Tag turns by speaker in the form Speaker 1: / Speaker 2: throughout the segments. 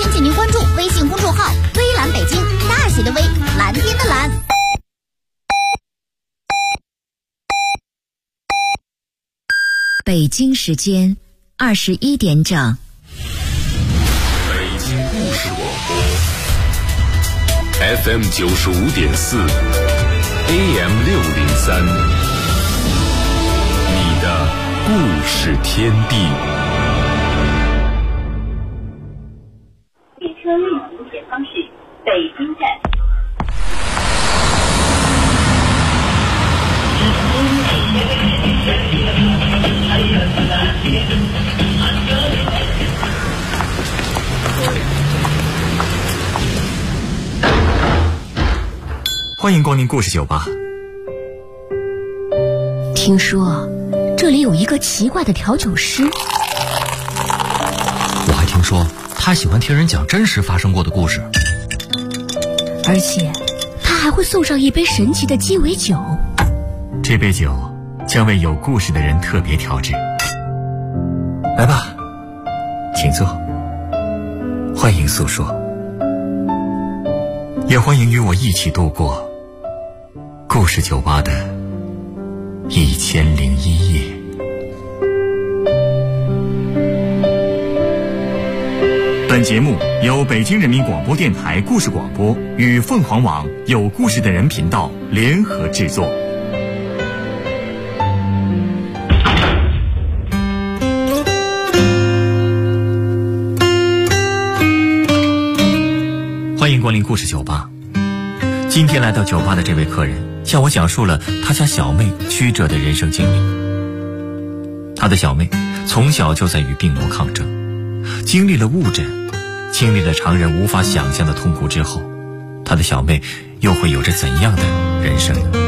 Speaker 1: 请您关注微信公众号“微蓝北京”，大写的微，蓝天的蓝。
Speaker 2: 北京时间21点整。
Speaker 3: 北京故事广播 FM 95.4 AM 603，你的故事天地。
Speaker 4: 列车运行前方是北京站。
Speaker 5: 欢迎光临故事酒吧。
Speaker 2: 听说这里有一个奇怪的调酒师，
Speaker 6: 我还听说他喜欢听人讲真实发生过的故事，
Speaker 2: 而且他还会送上一杯神奇的鸡尾酒。
Speaker 5: 这杯酒将为有故事的人特别调制。来吧，请坐，欢迎诉说，也欢迎与我一起度过故事酒吧的1001夜。本节目由北京人民广播电台故事广播与凤凰网有故事的人频道联合制作。欢迎光临故事酒吧。今天来到酒吧的这位客人向我讲述了他家小妹曲折的人生经历。他的小妹从小就在与病魔抗争，经历了误诊，经历了常人无法想象的痛苦之后，他的小妹又会有着怎样的人生呢？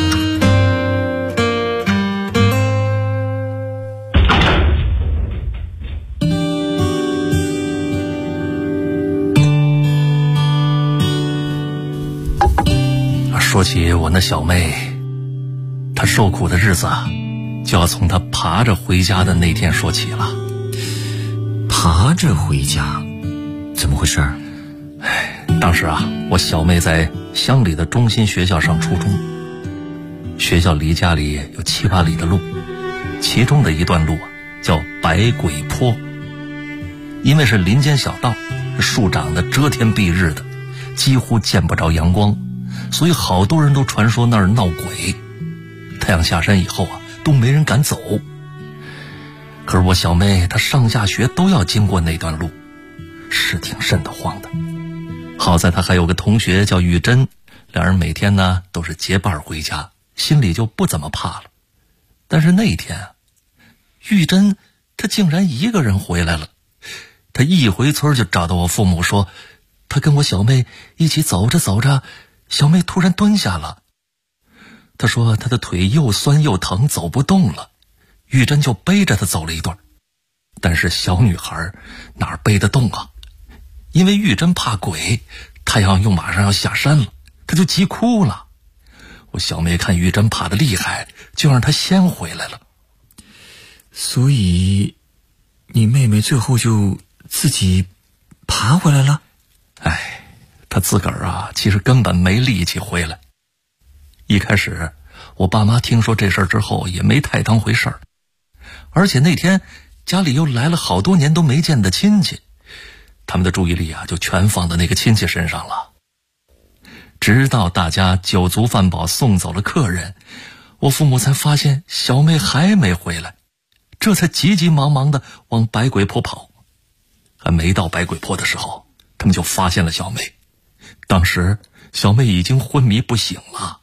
Speaker 6: 说起我那小妹，她受苦的日子就要从她爬着回家的那天说起了。
Speaker 5: 爬着回家？怎么回事？
Speaker 6: 当时我小妹在乡里的中心学校上初中，学校离家里有7、8里的路，其中的一段路叫百鬼坡。因为是林间小道，树长得遮天蔽日的，几乎见不着阳光，所以好多人都传说那儿闹鬼，太阳下山以后都没人敢走。可是我小妹她上下学都要经过那段路，是挺瘆得慌的。好在她还有个同学叫玉珍，两人每天呢都是结伴回家，心里就不怎么怕了。但是那一天玉珍她竟然一个人回来了。她一回村就找到我父母说，她跟我小妹一起走着走着，小妹突然蹲下了。她说她的腿又酸又疼，走不动了。玉珍就背着她走了一段，但是小女孩哪儿背得动啊？因为玉珍怕鬼，太阳又马上要下山了，她就急哭了。我小妹看玉珍怕得厉害，就让她先回来了。
Speaker 5: 所以你妹妹最后就自己爬回来了？
Speaker 6: 她自个儿其实根本没力气回来。一开始我爸妈听说这事儿之后也没太当回事儿，而且那天家里又来了好多年都没见的亲戚，他们的注意力就全放在那个亲戚身上了。直到大家酒足饭饱送走了客人，我父母才发现小妹还没回来，这才急急忙忙地往百鬼坡跑。还没到百鬼坡的时候，他们就发现了小妹。当时小妹已经昏迷不醒了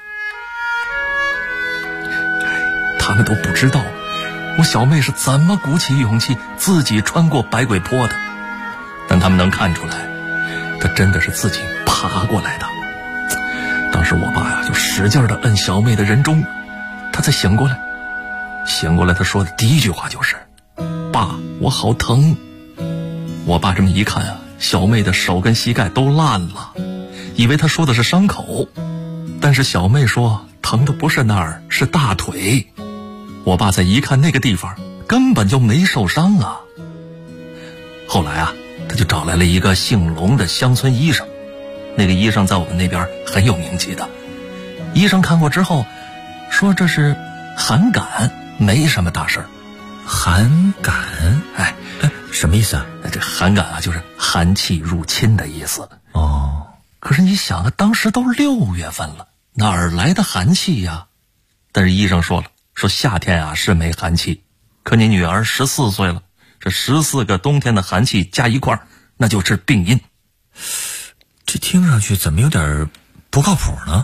Speaker 6: 他们都不知道我小妹是怎么鼓起勇气自己穿过百鬼坡的，但他们能看出来她真的是自己爬过来的。当时我爸就使劲地摁小妹的人中，她才醒过来。醒过来她说的第一句话就是，爸，我好疼。我爸这么一看小妹的手跟膝盖都烂了，以为她说的是伤口，但是小妹说疼的不是那儿，是大腿。我爸再一看那个地方根本就没受伤后来他就找来了一个姓龙的乡村医生。那个医生在我们那边很有名气的。医生看过之后说这是寒感，没什么大事儿。
Speaker 5: 寒感？
Speaker 6: 哎，
Speaker 5: 什么意思啊？
Speaker 6: 这寒感啊，就是寒气入侵的意思。
Speaker 5: 哦，
Speaker 6: 可是你想啊，当时都6月份了，哪儿来的寒气呀？但是医生说了，说夏天啊是没寒气，可你女儿14岁了，这14个冬天的寒气加一块儿，那就是病因。
Speaker 5: 这听上去怎么有点不靠谱呢？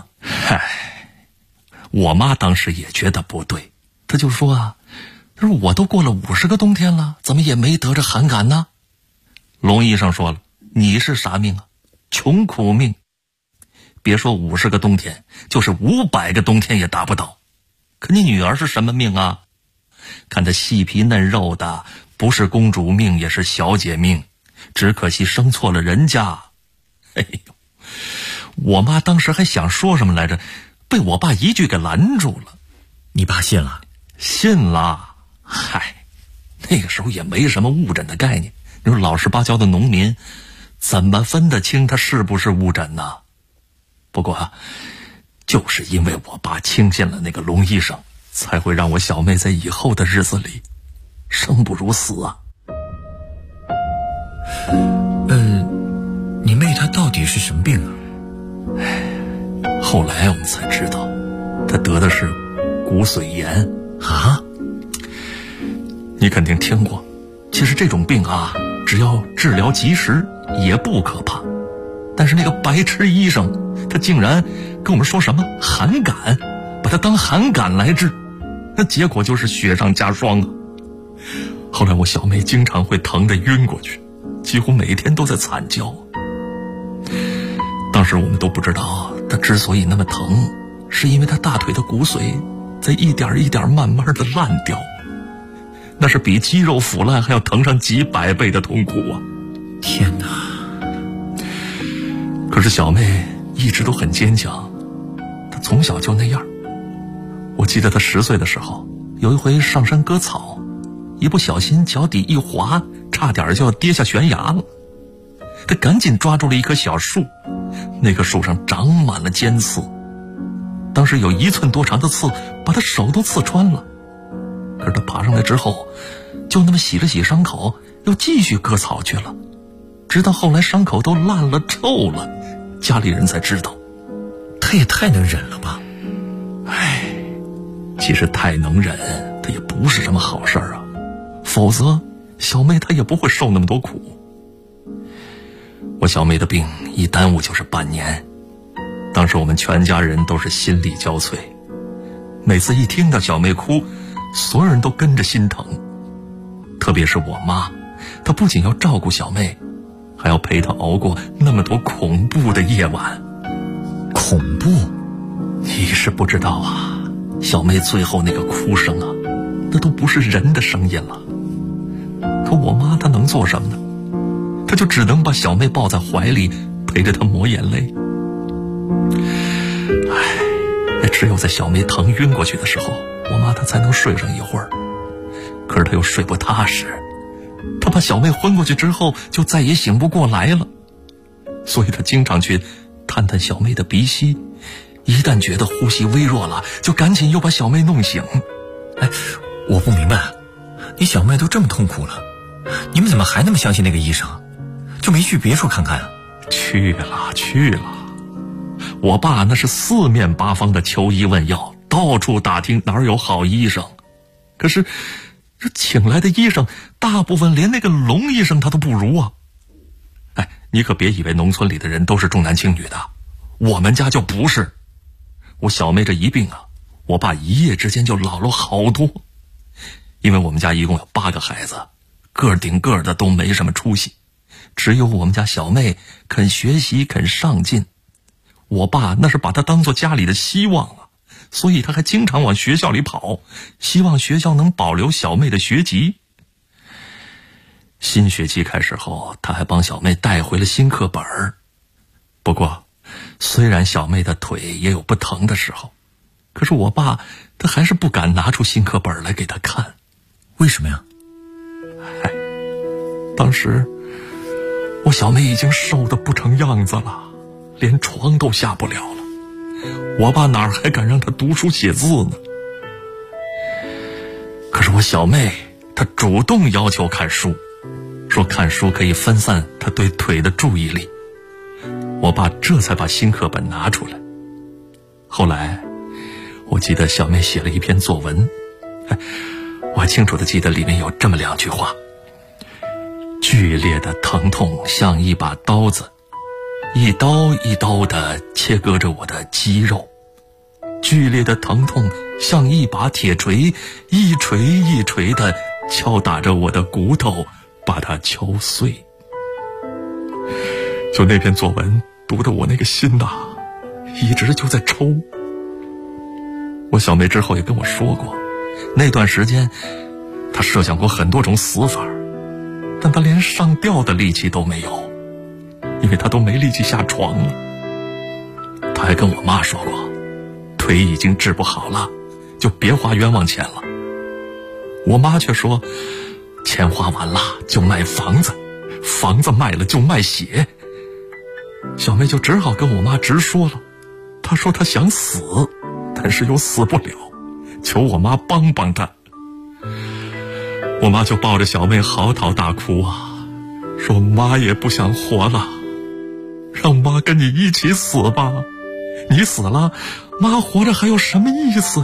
Speaker 6: 我妈当时也觉得不对，她就说啊，她说我都过了50个冬天了，怎么也没得着寒感呢？龙医生说了，你是啥命啊？穷苦命。别说50个冬天，就是500个冬天也达不到。可你女儿是什么命啊？看她细皮嫩肉的，不是公主命也是小姐命，只可惜生错了人家。哎呦，我妈当时还想说什么来着，被我爸一句给拦住了。
Speaker 5: 你爸信了？
Speaker 6: 信了。嗨，那个时候也没什么误诊的概念，你说老实巴交的农民怎么分得清他是不是误诊呢？不过就是因为我爸轻信了那个龙医生，才会让我小妹在以后的日子里生不如死啊。
Speaker 5: 你妹她到底是什么病啊？
Speaker 6: 后来我们才知道，她得的是骨髓炎
Speaker 5: 啊。
Speaker 6: 你肯定听过，其实这种病啊，只要治疗及时也不可怕。但是那个白痴医生，他竟然跟我们说什么寒感，把它当寒感来治，那结果就是雪上加霜啊。后来我小妹经常会疼得晕过去，几乎每天都在惨叫。当时我们都不知道，她之所以那么疼，是因为她大腿的骨髓在一点一点慢慢的烂掉，那是比肌肉腐烂还要疼上几百倍的痛苦啊！
Speaker 5: 天哪！
Speaker 6: 可是小妹一直都很坚强，她从小就那样。我记得她10岁的时候，有一回上山割草，一不小心脚底一滑，差点就要跌下悬崖了。她赶紧抓住了一棵小树，那棵树上长满了尖刺，当时有1寸多长的刺把她手都刺穿了。可是她爬上来之后，就那么洗了洗伤口，又继续割草去了，直到后来伤口都烂了臭了，家里人才知道。
Speaker 5: 她也太能忍了吧。
Speaker 6: 唉，其实太能忍她也不是什么好事啊，否则小妹她也不会受那么多苦。我小妹的病一耽误就是半年，当时我们全家人都是心力交瘁，每次一听到小妹哭，所有人都跟着心疼。特别是我妈，她不仅要照顾小妹，还要陪她熬过那么多恐怖的夜晚。
Speaker 5: 恐怖？
Speaker 6: 你是不知道啊，小妹最后那个哭声啊，那都不是人的声音了。可我妈她能做什么呢？她就只能把小妹抱在怀里，陪着她抹眼泪。那只有在小妹疼晕过去的时候，我妈她才能睡上一会儿。可是她又睡不踏实，她怕小妹昏过去之后就再也醒不过来了，所以她经常去探探小妹的鼻息，一旦觉得呼吸微弱了，就赶紧又把小妹弄醒。
Speaker 5: 哎，我不明白，你小妹都这么痛苦了，你们怎么还那么相信那个医生，就没去别处看看啊？
Speaker 6: 去了，我爸那是4面8方的求医问药，到处打听哪儿有好医生。可是这请来的医生大部分连那个龙医生他都不如啊。哎，你可别以为农村里的人都是重男轻女的，我们家就不是。我小妹这一病啊，我爸一夜之间就老了好多。因为我们家一共有8个孩子，个顶个的都没什么出息，只有我们家小妹肯学习肯上进。我爸那是把她当作家里的希望啊，所以他还经常往学校里跑，希望学校能保留小妹的学籍。新学期开始后，他还帮小妹带回了新课本。不过虽然小妹的腿也有不疼的时候，可是我爸他还是不敢拿出新课本来给她看。
Speaker 5: 为什么呀？
Speaker 6: 当时我小妹已经瘦得不成样子了，连床都下不了了。我爸哪儿还敢让她读书写字呢？可是我小妹她主动要求看书，说看书可以分散她对腿的注意力。我爸这才把新课本拿出来。后来我记得小妹写了一篇作文，我还清楚地记得里面有这么2句话：剧烈的疼痛像一把刀子，一刀一刀地切割着我的肌肉；剧烈的疼痛像一把铁锤，一锤一锤地敲打着我的骨头，把它敲碎。就那篇作文读得我那个心呐，一直就在抽。我小妹之后也跟我说过，那段时间她设想过很多种死法，但她连上吊的力气都没有，因为她都没力气下床了。她还跟我妈说过，腿已经治不好了，就别花冤枉钱了。我妈却说，钱花完了就卖房子，房子卖了就卖血。小妹就只好跟我妈直说了，她说她想死，但是又死不了，求我妈帮帮她。我妈就抱着小妹嚎啕大哭啊，说妈也不想活了，让妈跟你一起死吧，你死了，妈活着还有什么意思呀？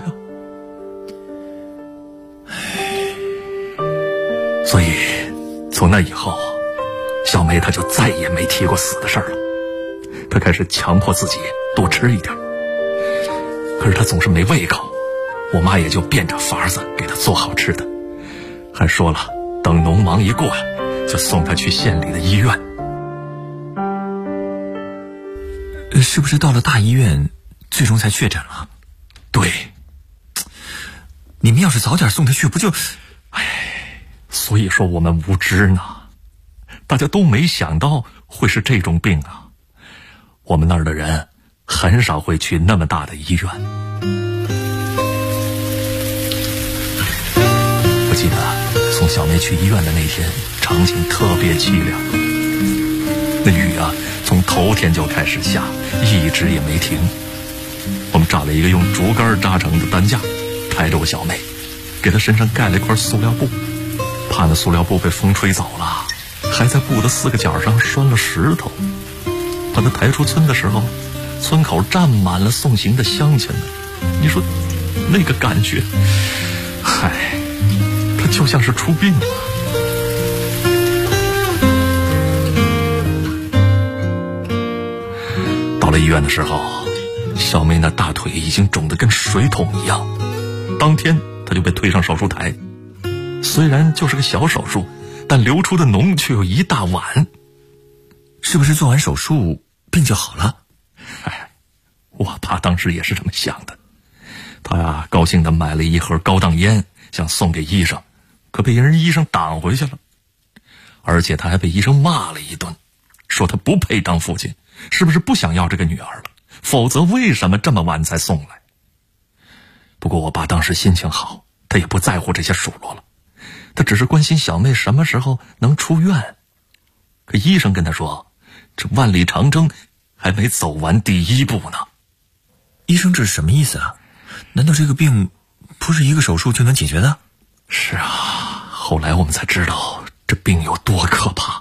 Speaker 6: 所以从那以后，小妹她就再也没提过死的事儿了。她开始强迫自己多吃一点，可是她总是没胃口，我妈也就变着法子给她做好吃的，还说了等农忙一过就送她去县里的医院。
Speaker 5: 是不是到了大医院最终才确诊了？
Speaker 6: 对，
Speaker 5: 你们要是早点送她去，不就……
Speaker 6: 所以说我们无知呢，大家都没想到会是这种病啊。我们那儿的人很少会去那么大的医院。我记得送小妹去医院的那天，场景特别凄凉。那雨啊，从头天就开始下，一直也没停。我们找了一个用竹竿扎成的担架，抬着我小妹，给她身上盖了一块塑料布，怕那塑料布被风吹走了，还在布的4个角上拴了石头。把她抬出村的时候，村口站满了送行的乡亲们。你说那个感觉，她就像是出殡了。到了医院的时候，小妹那大腿已经肿得跟水桶一样，当天她就被推上手术台。虽然就是个小手术，但流出的脓却有一大碗。
Speaker 5: 是不是做完手术病就好了？
Speaker 6: 我爸当时也是这么想的。他呀，高兴地买了一盒高档烟，想送给医生，可被人医生挡回去了。而且他还被医生骂了一顿，说他不配当父亲，是不是不想要这个女儿了？否则为什么这么晚才送来？不过我爸当时心情好，他也不在乎这些数落了，他只是关心小妹什么时候能出院。可医生跟他说，这万里长征还没走完第一步呢。
Speaker 5: 医生这是什么意思啊？难道这个病不是一个手术就能解决的？
Speaker 6: 是啊，后来我们才知道这病有多可怕。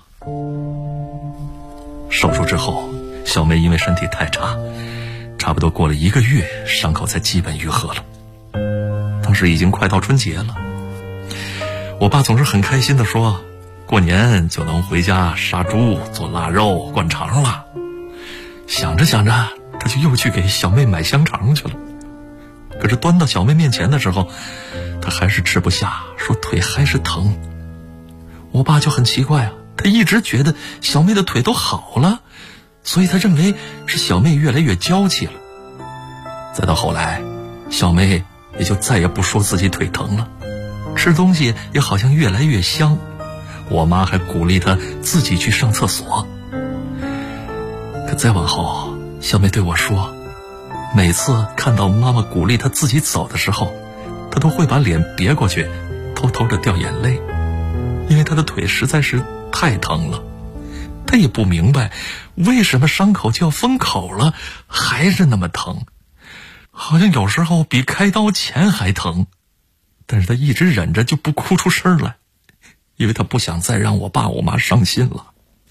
Speaker 6: 手术之后，小妹因为身体太差，差不多过了1个月，伤口才基本愈合了。当时已经快到春节了，我爸总是很开心地说，过年就能回家杀猪做腊肉灌肠了。想着想着，他就又去给小妹买香肠去了。可是端到小妹面前的时候，他还是吃不下，说腿还是疼。我爸就很奇怪啊，他一直觉得小妹的腿都好了，所以他认为是小妹越来越娇气了。再到后来，小妹也就再也不说自己腿疼了，吃东西也好像越来越香。我妈还鼓励她自己去上厕所。可再往后，小妹对我说，每次看到妈妈鼓励她自己走的时候，她都会把脸别过去，偷偷的掉眼泪，因为她的腿实在是太疼了，她他也不明白为什么伤口就要封口了还是那么疼，好像有时候比开刀前还疼。但是他一直忍着就不哭出声来，因为他不想再让我爸我妈伤心了。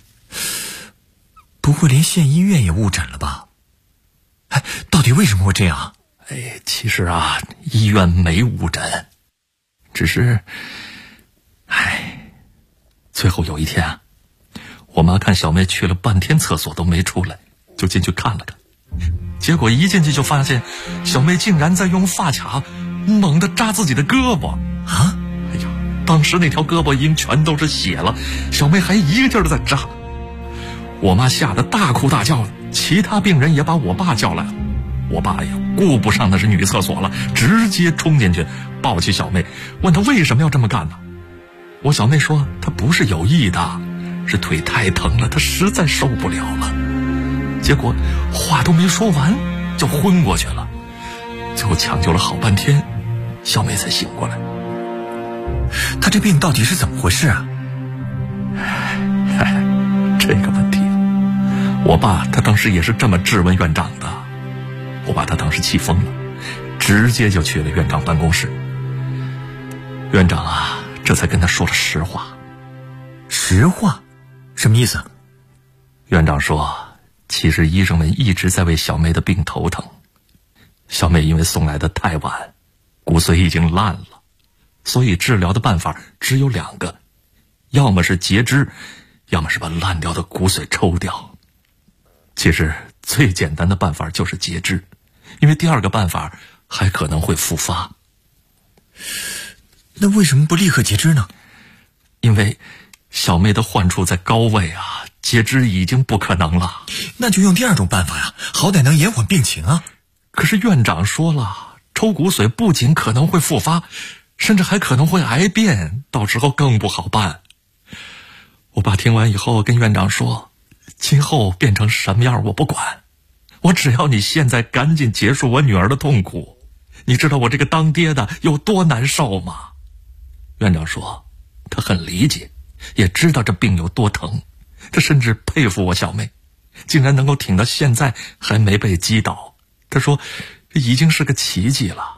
Speaker 5: 不会连县医院也误诊了吧？哎，到底为什么会这样？
Speaker 6: 其实啊，医院没误诊，只是最后有一天啊，我妈看小妹去了半天厕所都没出来，就进去看了看，结果一进去就发现小妹竟然在用发卡猛地扎自己的胳膊啊！当时那条胳膊已经全都是血了，小妹还一个劲儿的在扎。我妈吓得大哭大叫，其他病人也把我爸叫来了。我爸呀，顾不上那是女厕所了，直接冲进去抱起小妹，问她为什么要这么干呢？我小妹说她不是有意的，是腿太疼了，她实在受不了了。结果话都没说完就昏过去了，最后抢救了好半天，小妹才醒过来。
Speaker 5: 她这病到底是怎么回事啊？
Speaker 6: 这个问题我爸他当时也是这么质问院长的。我爸他当时气疯了，直接就去了院长办公室。院长啊，这才跟他说了实话。
Speaker 5: 实话？什么意思？
Speaker 6: 院长说，其实医生们一直在为小妹的病头疼。小妹因为送来的太晚，骨髓已经烂了，所以治疗的办法只有2个，要么是截肢，要么是把烂掉的骨髓抽掉。其实最简单的办法就是截肢，因为第2个办法还可能会复发。
Speaker 5: 那为什么不立刻截肢呢？
Speaker 6: 因为小妹的患处在高位啊，截肢已经不可能了。
Speaker 5: 那就用第2种办法呀，好歹能延缓病情啊。
Speaker 6: 可是院长说了，抽骨髓不仅可能会复发，甚至还可能会癌变，到时候更不好办。我爸听完以后跟院长说，今后变成什么样我不管，我只要你现在赶紧结束我女儿的痛苦。你知道我这个当爹的有多难受吗？院长说他很理解，也知道这病有多疼，他甚至佩服我小妹，竟然能够挺到现在还没被击倒。他说这已经是个奇迹了。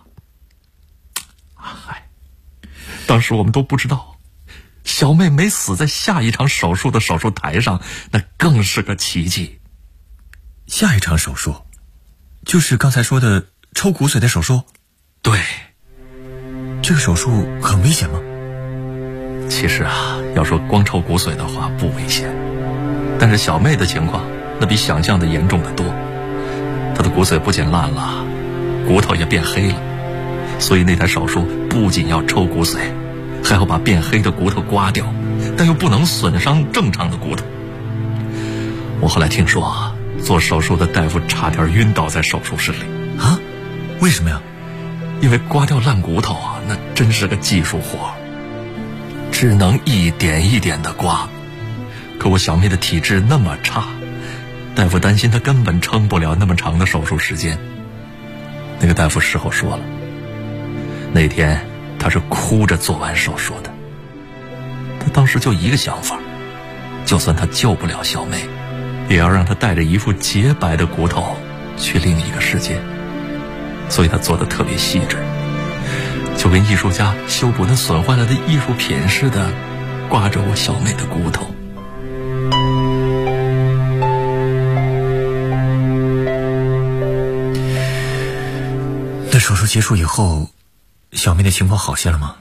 Speaker 6: 当时我们都不知道，小妹没死在下一场手术的手术台上，那更是个奇迹。
Speaker 5: 下一场手术就是刚才说的抽骨髓的手术？
Speaker 6: 对。
Speaker 5: 这个手术很危险吗？
Speaker 6: 其实啊，要说光抽骨髓的话不危险，但是小妹的情况那比想象的严重得多。她的骨髓不仅烂了，骨头也变黑了，所以那台手术不仅要抽骨髓，还要把变黑的骨头刮掉，但又不能损伤正常的骨头。我后来听说，做手术的大夫差点晕倒在手术室里。
Speaker 5: 啊？为什么呀？
Speaker 6: 因为刮掉烂骨头啊，那真是个技术活，只能一点一点的刮。可我小妹的体质那么差，大夫担心她根本撑不了那么长的手术时间。那个大夫事后说了，那天他是哭着做完手术的。他当时就一个想法，就算他救不了小妹，也要让她带着一副洁白的骨头去另一个世界。所以他做得特别细致，就跟艺术家修补那损坏了的艺术品似的，刮着我小妹的骨头。
Speaker 5: 那手术结束以后，小妹的情况好些了吗？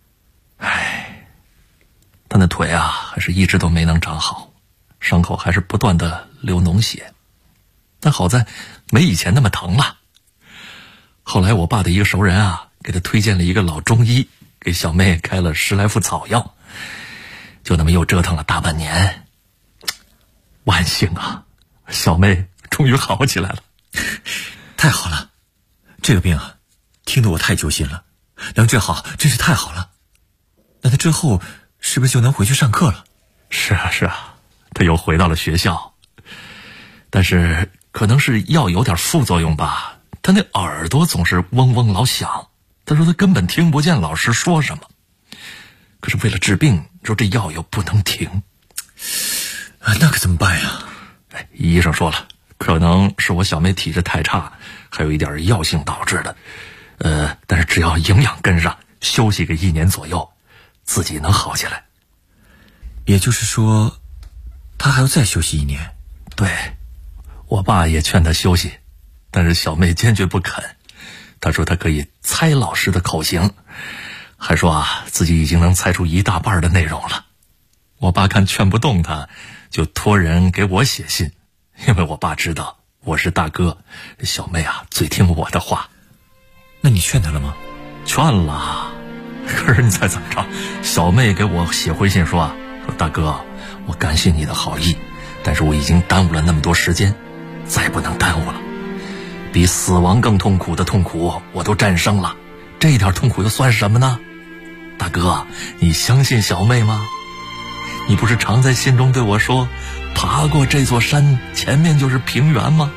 Speaker 6: 她那腿啊，还是一直都没能长好，伤口还是不断的流脓血，但好在没以前那么疼了。后来我爸的一个熟人啊，给他推荐了一个老中医，给小妹开了10来副草药，就那么又折腾了大半年。万幸啊，小妹终于好起来了。
Speaker 5: 太好了，这个病啊，听得我太揪心了，能治好真是太好了。那他之后是不是就能回去上课了？
Speaker 6: 是啊，他又回到了学校，但是可能是药有点副作用吧，他那耳朵总是嗡嗡老响，他说他根本听不见老师说什么。可是为了治病，说这药又不能停。
Speaker 5: 那可怎么办呀？
Speaker 6: 医生说了，可能是我小妹体质太差，还有一点药性导致的。但是只要营养跟上，休息个1年左右，自己能好起来。
Speaker 5: 也就是说，她还要再休息1年？
Speaker 6: 对，我爸也劝她休息，但是小妹坚决不肯。她说她可以猜老师的口型，还说自己已经能猜出一大半的内容了。我爸看劝不动她，就托人给我写信，因为我爸知道我是大哥，小妹最听我的话。
Speaker 5: 那你劝她了吗？
Speaker 6: 劝了，可是你猜怎么着？小妹给我写回信说大哥，我感谢你的好意，但是我已经耽误了那么多时间，再不能耽误了。比死亡更痛苦的痛苦我都战胜了，这一点痛苦又算什么呢？大哥，你相信小妹吗？你不是常在信中对我说，爬过这座山前面就是平原吗？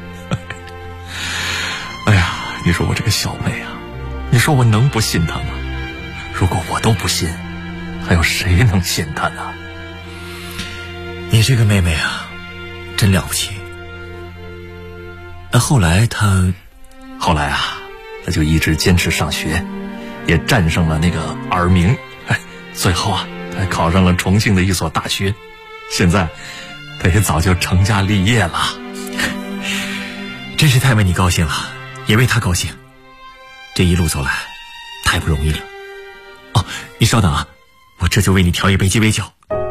Speaker 6: 哎呀，你说我这个小妹你说我能不信她吗？如果我都不信，还有谁能信她呢？
Speaker 5: 你这个妹妹真了不起。后来她
Speaker 6: 就一直坚持上学，也战胜了那个耳鸣，最后她还考上了重庆的一所大学，现在她也早就成家立业了。
Speaker 5: 真是太为你高兴了，也为她高兴。这一路走来太不容易了。你稍等我这就为你调一杯鸡尾酒。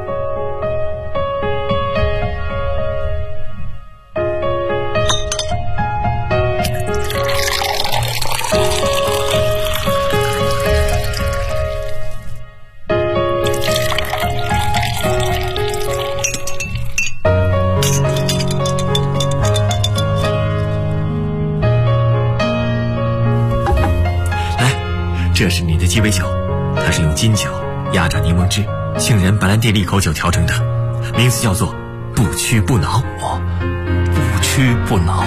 Speaker 5: 这是你的鸡尾酒，它是用金酒、压榨柠檬汁、杏仁、白兰地利口酒调成的，名字叫做不屈不挠。
Speaker 6: 不屈不挠，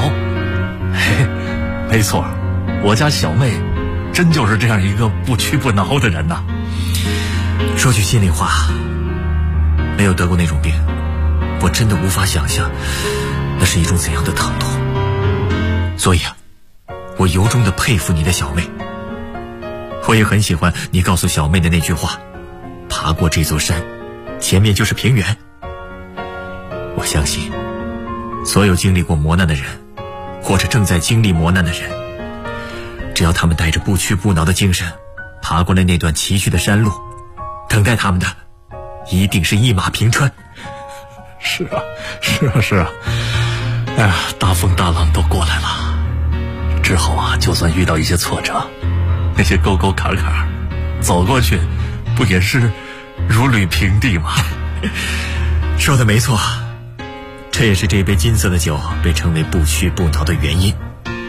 Speaker 6: 没错，我家小妹真就是这样一个不屈不挠的人呐。
Speaker 5: 说句心里话，没有得过那种病，我真的无法想象那是一种怎样的疼痛。所以我由衷的佩服你的小妹。我也很喜欢你告诉小妹的那句话，爬过这座山，前面就是平原。我相信所有经历过磨难的人，或者正在经历磨难的人，只要他们带着不屈不挠的精神爬过了那段崎岖的山路，等待他们的一定是一马平川。
Speaker 6: 是啊，哎呀，大风大浪都过来了，之后就算遇到一些挫折，那些沟沟坎坎，走过去不也是如履平地吗？
Speaker 5: 说的没错，这也是这杯金色的酒被称为不屈不挠的原因。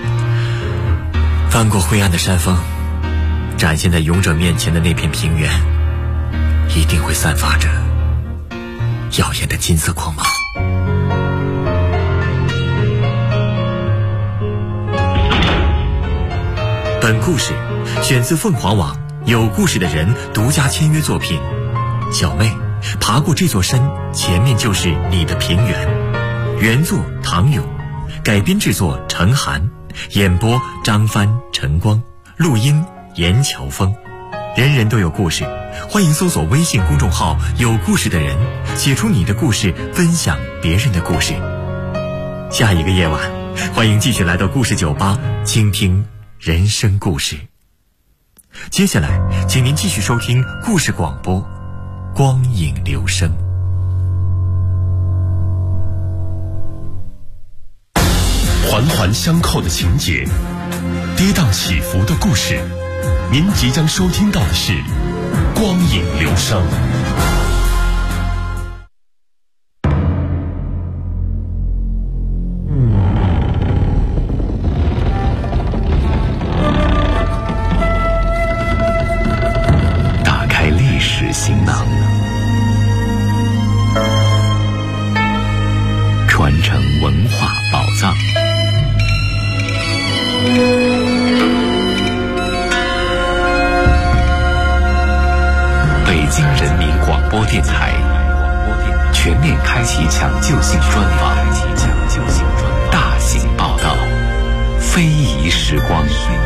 Speaker 5: 翻过灰暗的山峰，展现在勇者面前的那片平原，一定会散发着耀眼的金色光芒。本故事选自凤凰网有故事的人独家签约作品《小妹爬过这座山，前面就是你的平原》，原作唐勇，改编制作陈寒，演播张帆、陈光，录音严乔峰。人人都有故事，欢迎搜索微信公众号有故事的人，写出你的故事，分享别人的故事。下一个夜晚，欢迎继续来到故事酒吧，倾听人生故事。接下来请您继续收听故事广播光影留声。
Speaker 3: 环环相扣的情节，跌宕起伏的故事，您即将收听到的是光影留声。打开历史行囊，传承文化宝藏。北京人民广播电台全
Speaker 7: 全面开启抢救性专访，大型报道，非遗时光。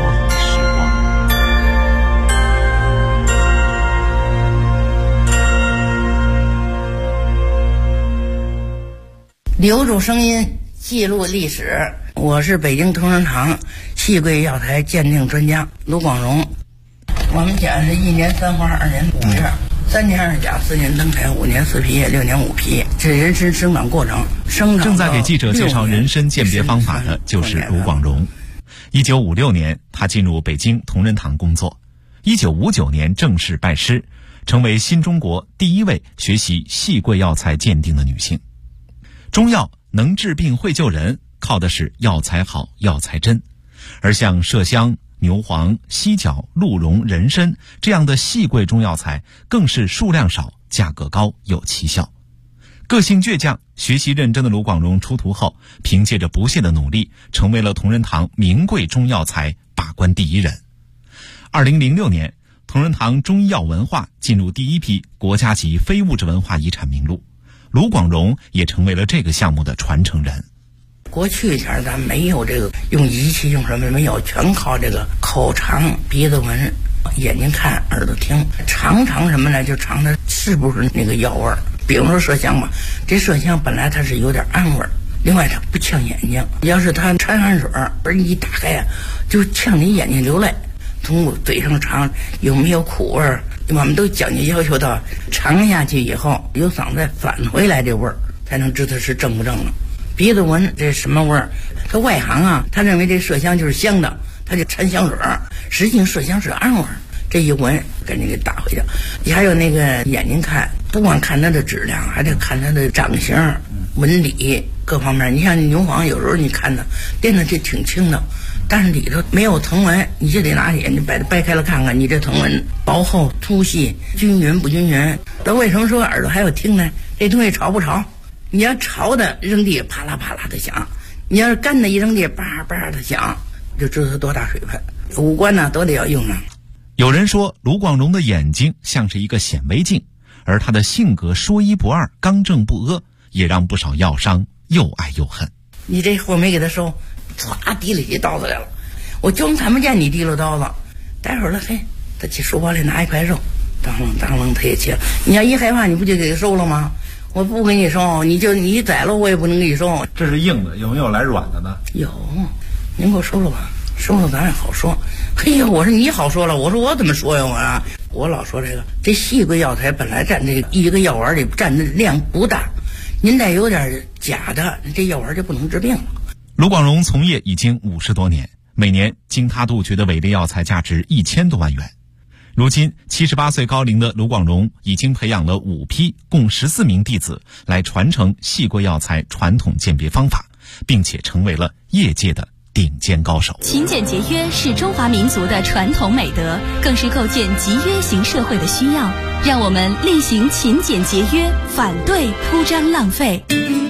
Speaker 8: 留住声音，记录历史。我是北京同仁堂细桂药材鉴定专家卢广荣。我们讲是1年3花2年5叶，3年2甲4年登台5年4皮叶6年5皮，这人参生长过程。
Speaker 9: 正在给记者介绍人参鉴别方法的就是卢广荣。1956年，他进入北京同仁堂工作。1959年正式拜师，成为新中国第一位学习细桂药材鉴定的女性。中药能治病会救人，靠的是药材好药材真，而像麝香、牛黄、犀角、鹿茸、人参这样的细桂中药材更是数量少、价格高、有奇效。个性倔强、学习认真的卢广荣出徒后，凭借着不懈的努力，成为了同仁堂名贵中药材把关第一人。2006年，同仁堂中医药文化进入第一批国家级非物质文化遗产名录，卢广荣也成为了这个项目的传承人。
Speaker 8: 过去前咱没有这个用仪器用什么没有，全靠这个口尝、鼻子闻、眼睛看、耳朵听，尝什么呢？就尝它是不是那个药味儿。比如说麝香吧，这麝香本来它是有点暗味儿，另外它不呛眼睛，要是它掺汗水儿一打开呀，就呛你眼睛流泪。从嘴上尝有没有苦味儿，我们都讲究要求到尝下去以后由嗓子返回来这味儿，才能知道是正不正了。鼻子闻这什么味儿？他外行啊，他认为这麝香就是香的，他就掺香水儿，实际上麝香是暗味儿。这一闻赶紧给打回去。还有那个眼睛看，不光看它的质量，还得看它的长形、纹理各方面。你像牛黄，有时候你看它掂的这挺轻的，但是里头没有藤纹，你就得拿起你把它掰开了看看，你这藤纹薄厚、粗细、均匀不均匀。那为什么说耳朵还要听呢？这东西潮不潮？你要潮的扔地啪啦啪啦的响，你要是干的一扔地叭叭的响，就知道它多大水分。五官呢都得要用上。
Speaker 9: 有人说卢广荣的眼睛像是一个显微镜，而他的性格说一不二、刚正不阿，也让不少药商又爱又恨。
Speaker 8: 你这货没给他收，唰提了起刀子来了，我就看不见你提了刀子。待会儿了，嘿，他去书包里拿一块肉，当啷他也切了。你要一害怕，你不就给他收了吗？我不给你收，你宰了我也不能给你收。
Speaker 10: 这是硬的，有没有来软的呢？
Speaker 8: 有，您给我收了吧，收了咱也好说。嘿呀，我说你好说了，我说我怎么说呀？我老说这细桂药材本来占这个一个药丸里占的量不大，您再有点假的，这药丸就不能治病了。
Speaker 9: 卢广荣从业已经50多年，每年经他杜绝的伪劣药材价值1000多万元。如今78岁高龄的卢广荣已经培养了5批共14名弟子来传承细桂药材传统鉴别方法，并且成为了业界的顶尖高手。
Speaker 2: 勤俭节约是中华民族的传统美德，更是构建集约型社会的需要。让我们厉行勤俭节约，反对铺张浪费。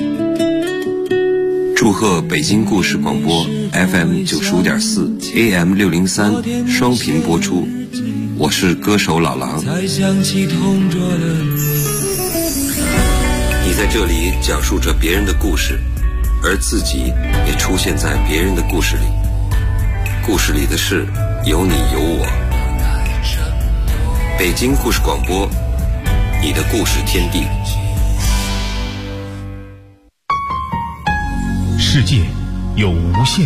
Speaker 11: 祝贺北京故事广播 FM 95.4 AM 603双频播出。我是歌手老狼。你在这里讲述着别人的故事，而自己也出现在别人的故事里。故事里的事有你有我。北京故事广播，你的故事天地。
Speaker 3: 世界有无限